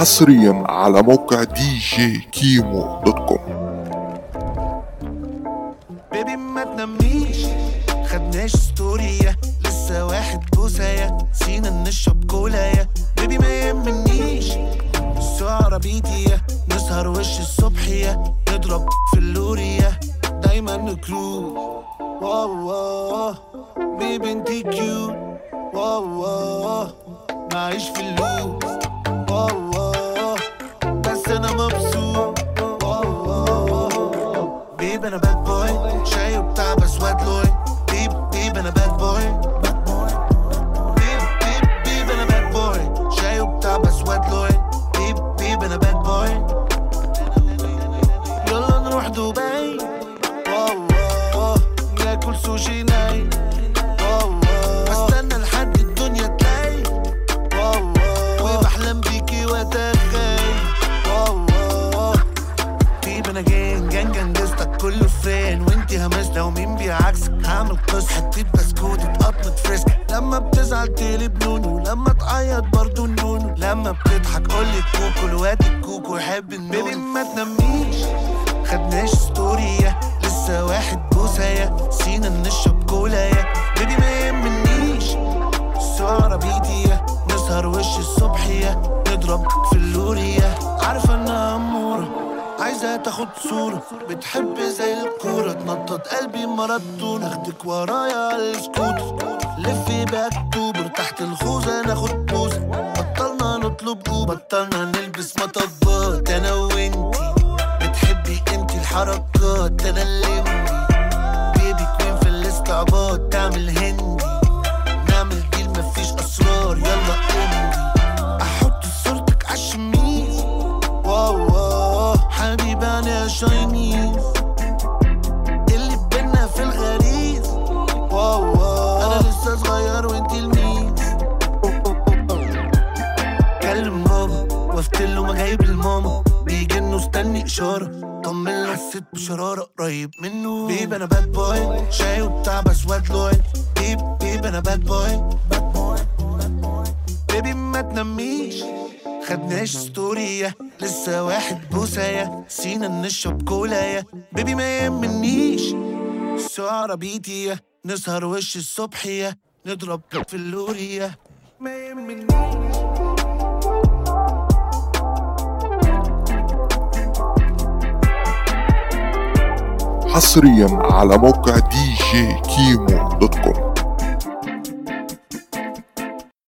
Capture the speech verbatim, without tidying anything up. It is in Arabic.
حصريا على موقع دي جي كيمو دوت كوم. بيبي ما تناميش خدناش ستورية لسه واحد بوسايا سينا نشرب كولايا. بيبي ما يهمنيش السعرة بيتية نسهر وش الصبحية نضرب في اللورية دايما نكروز. واو واو بيبي انتي كيوت واو واو معيش في اللوز واو واو بس انا مبسوط واو واو. بيبي انا باد بوي شاي وبتاع بس واد لوي. بيب بيب انا باد بوي بيب بيب بيب انا باد بوي شاي وبتاع بس واد لوي. بيب بيب انا باد بوي يلا نروح دبي واو واو ناكل سوشي ناي واو واو بستنى لحد الدنيا تلاقي واو واو وبحلم بيكي واتخيل واو واو. بيب انا جين جان جنجستك كله فرين وانتي همسنا ومين بيعكسك. هعمل قصة تطيب بسكوت اتقطمت فريسك لما بتزعل تقلب نونو لما تعيط برضو النونو لما بتضحك قولي كوكو الواد الكوكو يحب النونو. بيبي ما تناميش خدناش ستورية لسه واحد بوسايا سينا نشرب كولايا. بيبي ما يهمنيش السعرة بيدية نسهر وش الصبحية نضرب في اللورية. عارفة انها أمورة عايزة تاخد صورة بتحب زي الكورة تنطط قلبي مرضون اخدك ورايا على السكوتر لفي باكتوبر تحت الخوذة ناخد بوزة. بطلنا نطلب اوبر بطلنا نلبس مطبات انا وانتي بتحبي انتي الحركات انا الليمبي. بيبي كوين في الاستعباط تعمل هندي نعمل ديل مفيش اسرار يلا امضي. احط صورتك عالشميز واو واو حبيبي انا شاينيز اللي بينا في الغريز واو واو انا لسه صغير وانتي الميز. كلم بابا وافتله ما جايب الماما بيجي انه استني اشاره طمن حسيت بشراره قريب منه. بيب انا باد بوي شاي وبتاع بس واد لوي. بيب بيب انا باد بوي باد بوي بيبي ما تناميش خدناش ستورية لسه واحد بوسايا سينا نشرب كولايا. بيبي ما يهمنيش السعرة بيتية نسهر وش الصبحية نضرب في اللورية ما يهمنيش. حصريا على موقع دي جي كيمو دوت كوم.